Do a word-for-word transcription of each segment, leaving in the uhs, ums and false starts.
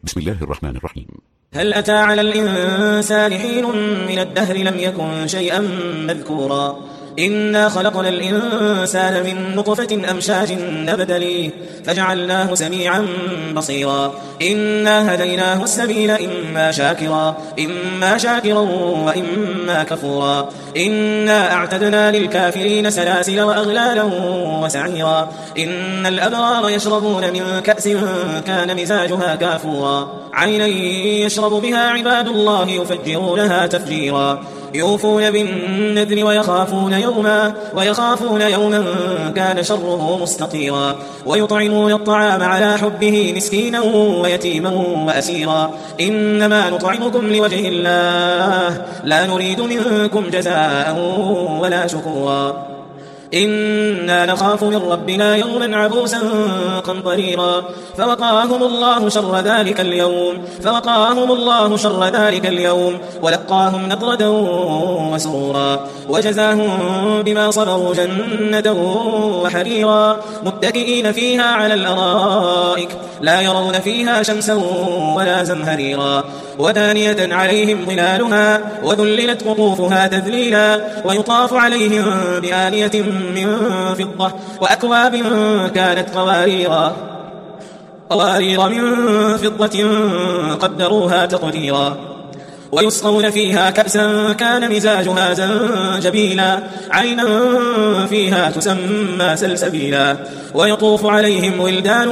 بسم الله الرحمن الرحيم. هل أتى على الإنسان حين من الدهر لم يكن شيئا مذكورا إنا خلقنا الإنسان من نطفة أمشاج نبتليه فجعلناه سميعا بصيرا إنا هديناه السبيل إما شاكرا إما شاكرا وإما كفورا إنا أعتدنا للكافرين سلاسل وأغلالا وسعيرا إن الأبرار يشربون من كأس كان مزاجها كافورا عينا يشرب بها عباد الله يفجرونها تفجيرا يوفون بالنذر ويخافون يوما ويخافون يوما كان شره مستطيرا ويطعمون الطعام على حبه مسكينا ويتيما وأسيرا إنما نطعمكم لوجه الله لا نريد منكم جزاء ولا شكورا إنا نخاف من ربنا يوما عبوسا قمطريرا فوقاهم الله شر ذلك اليوم فوقاهم الله شر ذلك اليوم ولقاهم نضرة وسرورا وجزاهم بما صبروا جنة وحريرا متكئين فيها على الأرائك لا يرون فيها شمسا ولا زمهريرا ودانية عليهم ظلالها وذللت قطوفها تذليلا ويطاف عليهم بآنية من فضة وأكواب كانت قواريرا قوارير من فضة قدروها تقديرا ويسقون فيها كأسا كان مزاجها زنجبيلا عينا فيها تسمى سلسبيلا ويطوف عليهم ولدان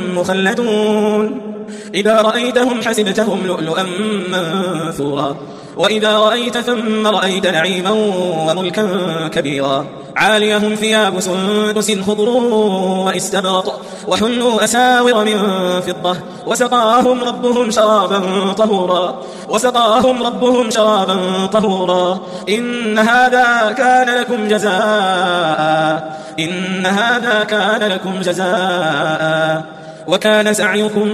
مخلدون إذا رأيتهم حسبتهم لؤلؤا منثورا وإذا رأيت ثم رأيت نعيما وملكا كبيرا عاليهم ثياب سندس خضر واستبرق وحلوا أساور من فضة وسقاهم ربهم شرابا طهورا وسقاهم ربهم شرابا طهورا إن هذا كان لكم جزاء إن هذا كان لكم جزاء وكان سعيكم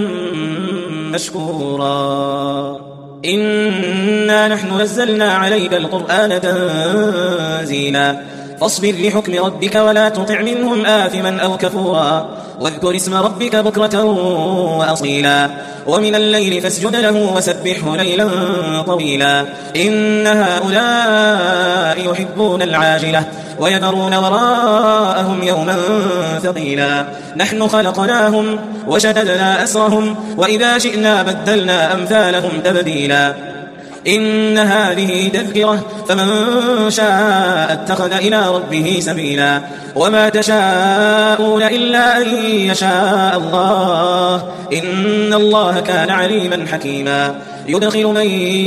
مشكورا إنا نحن نزلنا عليك القرآن تنزيلا فاصبر لحكم ربك ولا تطع منهم آثما أو كفورا واذكر اسم ربك بكرة وأصيلا ومن الليل فاسجد له وسبحه ليلا طويلا إن هؤلاء يحبون العاجلة ويذرون وراءهم يوما ثقيلا نحن خلقناهم وشددنا أسرهم وإذا شئنا بدلنا أمثالهم تبديلا إن هذه تذكرة فمن شاء اتخذ إلى ربه سبيلا وما تشاءون إلا أن يشاء الله إن الله كان عليما حكيما يدخل من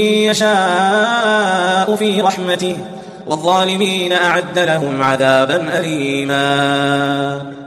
يشاء في رحمته والظالمين أعد لهم عذابا أليما.